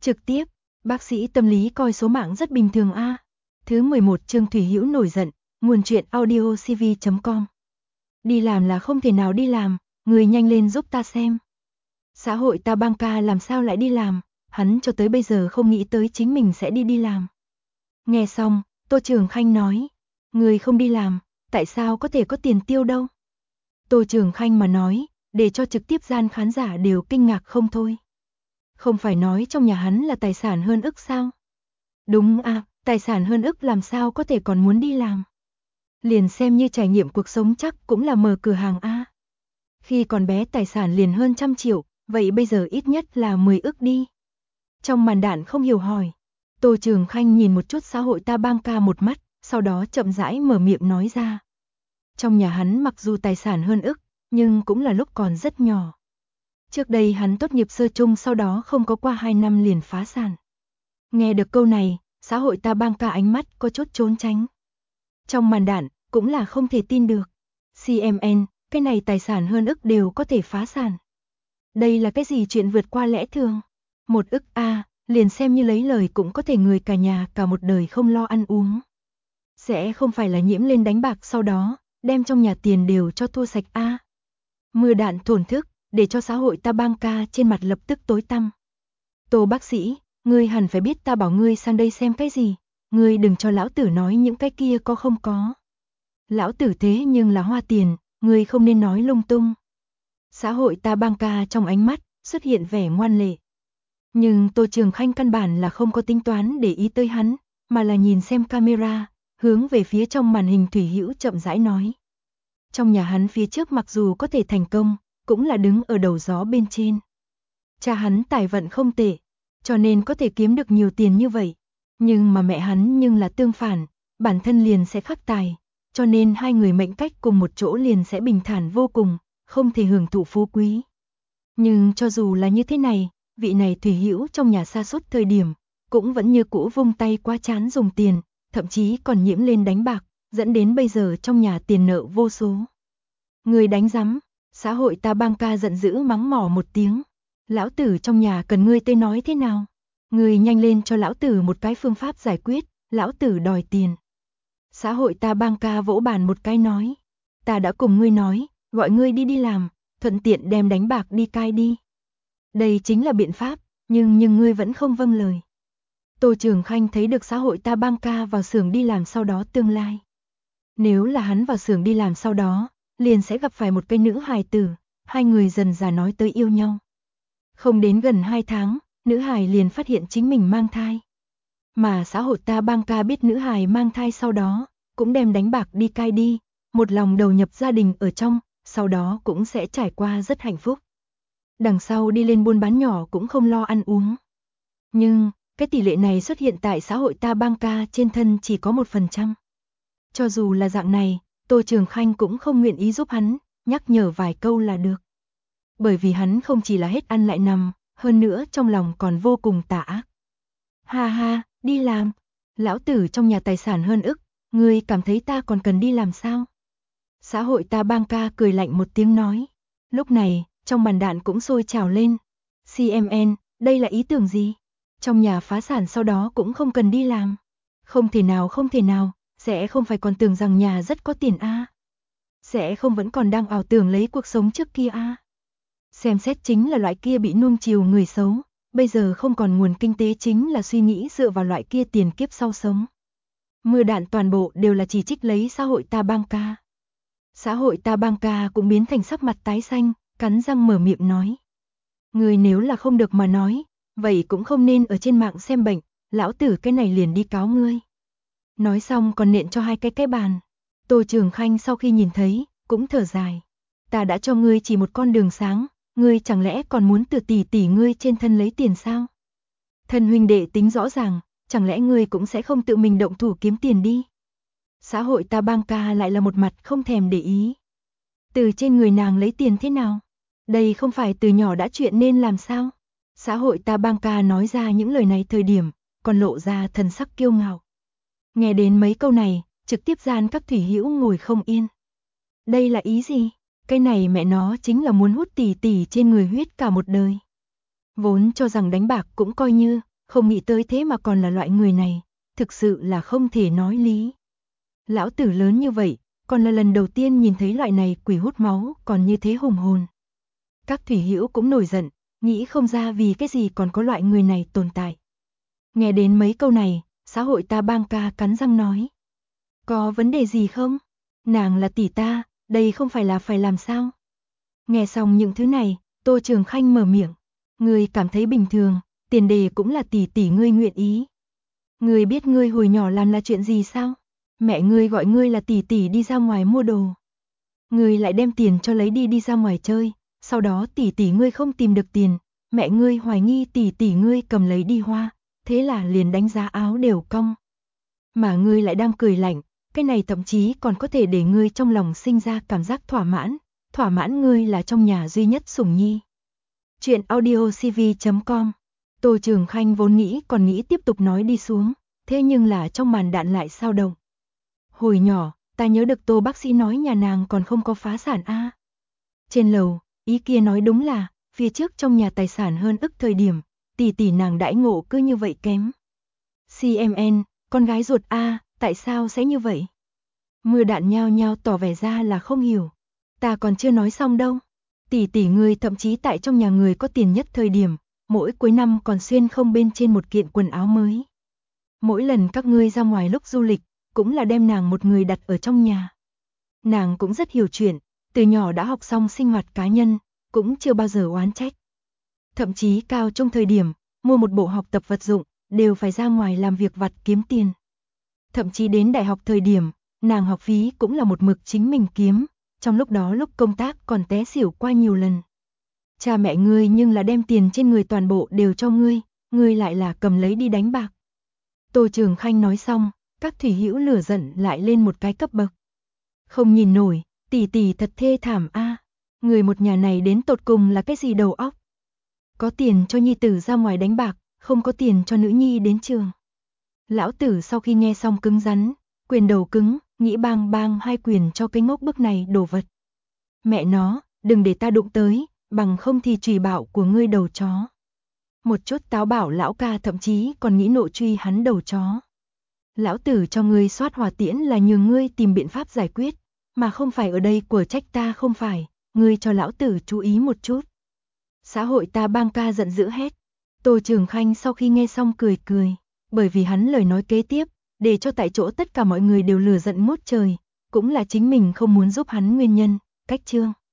Trực tiếp, bác sĩ tâm lý coi số mạng rất bình thường a. Thứ 11 Trương Thủy Hữu nổi giận, nguồn truyện audio cv.com. Đi làm là không thể nào đi làm, người nhanh lên giúp ta xem. Xã hội ta bang ca làm sao lại đi làm, hắn cho tới bây giờ không nghĩ tới chính mình sẽ đi làm. Nghe xong, Tô Trường Khanh nói, người không đi làm, tại sao có thể có tiền tiêu đâu. Tô Trường Khanh mà nói, để cho trực tiếp gian khán giả đều kinh ngạc không thôi. Không phải nói trong nhà hắn là tài sản hơn ức sao? Đúng à, tài sản hơn ức làm sao có thể còn muốn đi làm. Liền xem như trải nghiệm cuộc sống chắc cũng là mở cửa hàng a. Khi còn bé tài sản liền hơn 100 triệu, vậy bây giờ ít nhất là 10 ức đi. Trong màn đạn không hiểu hỏi, Tô Trường Khanh nhìn một chút xã hội ta bang ca một mắt, sau đó chậm rãi mở miệng nói ra. Trong nhà hắn mặc dù tài sản hơn ức, nhưng cũng là lúc còn rất nhỏ. Trước đây hắn tốt nghiệp sơ trung sau đó không có qua 2 năm liền phá sản. Nghe được câu này, xã hội ta bang ca ánh mắt có chút trốn tránh. Trong màn đạn, cũng là không thể tin được. CMN, cái này tài sản hơn ức đều có thể phá sản. Đây là cái gì chuyện vượt qua lẽ thường? 1 ức a, liền xem như lấy lời cũng có thể người cả nhà cả một đời không lo ăn uống. Sẽ không phải là nhiễm lên đánh bạc sau đó, đem trong nhà tiền đều cho thua sạch a. Mưa đạn thổn thức, để cho xã hội ta bang ca trên mặt lập tức tối tăm. Tô bác sĩ, ngươi hẳn phải biết ta bảo ngươi sang đây xem cái gì, ngươi đừng cho lão tử nói những cái kia có không có. Lão tử thế nhưng là hoa tiền, ngươi không nên nói lung tung. Xã hội ta bang ca trong ánh mắt xuất hiện vẻ ngoan lệ. Nhưng Tô Trường Khanh căn bản là không có tính toán để ý tới hắn, mà là nhìn xem camera, hướng về phía trong màn hình Thủy Hữu chậm rãi nói. Trong nhà hắn phía trước mặc dù có thể thành công, cũng là đứng ở đầu gió bên trên. Cha hắn tài vận không tệ, cho nên có thể kiếm được nhiều tiền như vậy. Nhưng mà mẹ hắn nhưng là tương phản, bản thân liền sẽ khắc tài, cho nên hai người mệnh cách cùng một chỗ liền sẽ bình thản vô cùng, không thể hưởng thụ phú quý. Nhưng cho dù là như thế này, vị này Thủy Hữu trong nhà sa sút thời điểm, cũng vẫn như cũ vung tay quá chán dùng tiền, thậm chí còn nhiễm lên đánh bạc, dẫn đến bây giờ trong nhà tiền nợ vô số. Người đánh rắm, xã hội ta bang ca giận dữ mắng mỏ một tiếng. Lão tử trong nhà cần ngươi tới nói thế nào? Ngươi nhanh lên cho lão tử một cái phương pháp giải quyết, lão tử đòi tiền. Xã hội ta bang ca vỗ bàn một cái nói. Ta đã cùng ngươi nói, gọi ngươi đi làm, thuận tiện đem đánh bạc đi cai đi. Đây chính là biện pháp, nhưng ngươi vẫn không vâng lời. Tô Trường Khanh thấy được xã hội ta bang ca vào xưởng đi làm sau đó tương lai. Nếu là hắn vào xưởng đi làm sau đó, liền sẽ gặp phải một cái nữ hài tử, hai người dần dà nói tới yêu nhau. Không đến gần 2 tháng, nữ hài liền phát hiện chính mình mang thai. Mà xã hội ta bang ca biết nữ hài mang thai sau đó, cũng đem đánh bạc đi cai đi, một lòng đầu nhập gia đình ở trong, sau đó cũng sẽ trải qua rất hạnh phúc. Đằng sau đi lên buôn bán nhỏ cũng không lo ăn uống. Nhưng, cái tỷ lệ này xuất hiện tại xã hội ta bang ca trên thân chỉ có 1%. Cho dù là dạng này, Tô Trường Khanh cũng không nguyện ý giúp hắn, nhắc nhở vài câu là được. Bởi vì hắn không chỉ là hết ăn lại nằm, hơn nữa trong lòng còn vô cùng tà ác. Ha ha, đi làm. Lão tử trong nhà tài sản hơn ức, ngươi cảm thấy ta còn cần đi làm sao? Xã hội ta bang ca cười lạnh một tiếng nói. Lúc này, trong màn đạn cũng sôi trào lên. CMN, đây là ý tưởng gì? Trong nhà phá sản sau đó cũng không cần đi làm. Không thể nào, sẽ không phải còn tưởng rằng nhà rất có tiền a? Sẽ không vẫn còn đang ảo tưởng lấy cuộc sống trước kia a? Xem xét chính là loại kia bị nuông chiều người xấu, bây giờ không còn nguồn kinh tế chính là suy nghĩ dựa vào loại kia tiền kiếp sau sống. Mưa đạn toàn bộ đều là chỉ trích lấy xã hội ta bang ca. Xã hội ta bang ca cũng biến thành sắc mặt tái xanh, cắn răng mở miệng nói. Người nếu là không được mà nói, vậy cũng không nên ở trên mạng xem bệnh, lão tử cái này liền đi cáo ngươi. Nói xong còn nện cho hai cái bàn. Tô Trường Khanh sau khi nhìn thấy, cũng thở dài. Ta đã cho ngươi chỉ một con đường sáng, ngươi chẳng lẽ còn muốn từ tỷ ngươi trên thân lấy tiền sao? Thân huynh đệ tính rõ ràng, chẳng lẽ ngươi cũng sẽ không tự mình động thủ kiếm tiền đi? Xã hội ta bang ca lại là một mặt không thèm để ý. Từ trên người nàng lấy tiền thế nào? Đây không phải từ nhỏ đã chuyện nên làm sao? Xã hội ta bang ca nói ra những lời này thời điểm, còn lộ ra thần sắc kiêu ngạo. Nghe đến mấy câu này, trực tiếp gian các Thủy Hữu ngồi không yên. Đây là ý gì? Cái này mẹ nó chính là muốn hút tỷ trên người huyết cả một đời. Vốn cho rằng đánh bạc cũng coi như, không nghĩ tới thế mà còn là loại người này, thực sự là không thể nói lý. Lão tử lớn như vậy, còn là lần đầu tiên nhìn thấy loại này quỷ hút máu còn như thế hùng hồn. Các thủy hữu cũng nổi giận, nghĩ không ra vì cái gì còn có loại người này tồn tại. Nghe đến mấy câu này, xã hội ta bang ca cắn răng nói. Có vấn đề gì không? Nàng là tỷ ta, đây không phải là phải làm sao? Nghe xong những thứ này, Tô Trường Khanh mở miệng. Ngươi cảm thấy bình thường, tiền đề cũng là tỷ tỷ ngươi nguyện ý. Ngươi biết ngươi hồi nhỏ làm là chuyện gì sao? Mẹ ngươi gọi ngươi là tỷ tỷ đi ra ngoài mua đồ. Ngươi lại đem tiền cho lấy đi ra ngoài chơi, sau đó tỷ tỷ ngươi không tìm được tiền, mẹ ngươi hoài nghi tỷ tỷ ngươi cầm lấy đi hoa, thế là liền đánh giá áo đều cong. Mà ngươi lại đang cười lạnh, cái này thậm chí còn có thể để ngươi trong lòng sinh ra cảm giác thỏa mãn ngươi là trong nhà duy nhất sủng nhi. Chuyện audiocv.com. Tô Trường Khanh vốn nghĩ tiếp tục nói đi xuống, thế nhưng là trong màn đạn lại sao động. Hồi nhỏ, ta nhớ được Tô bác sĩ nói nhà nàng còn không có phá sản a. Trên lầu, ý kia nói đúng là, phía trước trong nhà tài sản hơn ức thời điểm, tỷ tỷ nàng đãi ngộ cứ như vậy kém. CMN, con gái ruột a, tại sao sẽ như vậy? Mưa đạn nhao nhao tỏ vẻ ra là không hiểu. Ta còn chưa nói xong đâu. Tỷ tỷ ngươi thậm chí tại trong nhà người có tiền nhất thời điểm, mỗi cuối năm còn xuyên không bên trên một kiện quần áo mới. Mỗi lần các ngươi ra ngoài lúc du lịch, cũng là đem nàng một người đặt ở trong nhà. Nàng cũng rất hiểu chuyện, từ nhỏ đã học xong sinh hoạt cá nhân, cũng chưa bao giờ oán trách. Thậm chí cao trung thời điểm, mua một bộ học tập vật dụng, đều phải ra ngoài làm việc vặt kiếm tiền. Thậm chí đến đại học thời điểm, nàng học phí cũng là một mực chính mình kiếm, trong lúc đó lúc công tác còn té xỉu qua nhiều lần. Cha mẹ ngươi nhưng là đem tiền trên người toàn bộ đều cho ngươi lại là cầm lấy đi đánh bạc. Tô Trường Khanh nói xong, các thủy hữu lửa giận lại lên một cái cấp bậc. Không nhìn nổi, tỷ tỷ thật thê thảm a. Người một nhà này đến tột cùng là cái gì đầu óc? Có tiền cho nhi tử ra ngoài đánh bạc, không có tiền cho nữ nhi đến trường. Lão tử sau khi nghe xong cứng rắn, quyền đầu cứng, nghĩ bang bang hai quyền cho cái ngốc bức này đổ vật. Mẹ nó, đừng để ta đụng tới, bằng không thì trùy bảo của ngươi đầu chó. Một chút táo bảo lão ca thậm chí còn nghĩ nộ truy hắn đầu chó. Lão tử cho ngươi soát hỏa tiễn là nhường ngươi tìm biện pháp giải quyết, mà không phải ở đây của trách ta không phải, ngươi cho lão tử chú ý một chút. Xã hội ta bang ca giận dữ hét. Tô Trường Khanh sau khi nghe xong cười, bởi vì hắn lời nói kế tiếp, để cho tại chỗ tất cả mọi người đều lửa giận mốt trời, cũng là chính mình không muốn giúp hắn nguyên nhân, cách chương.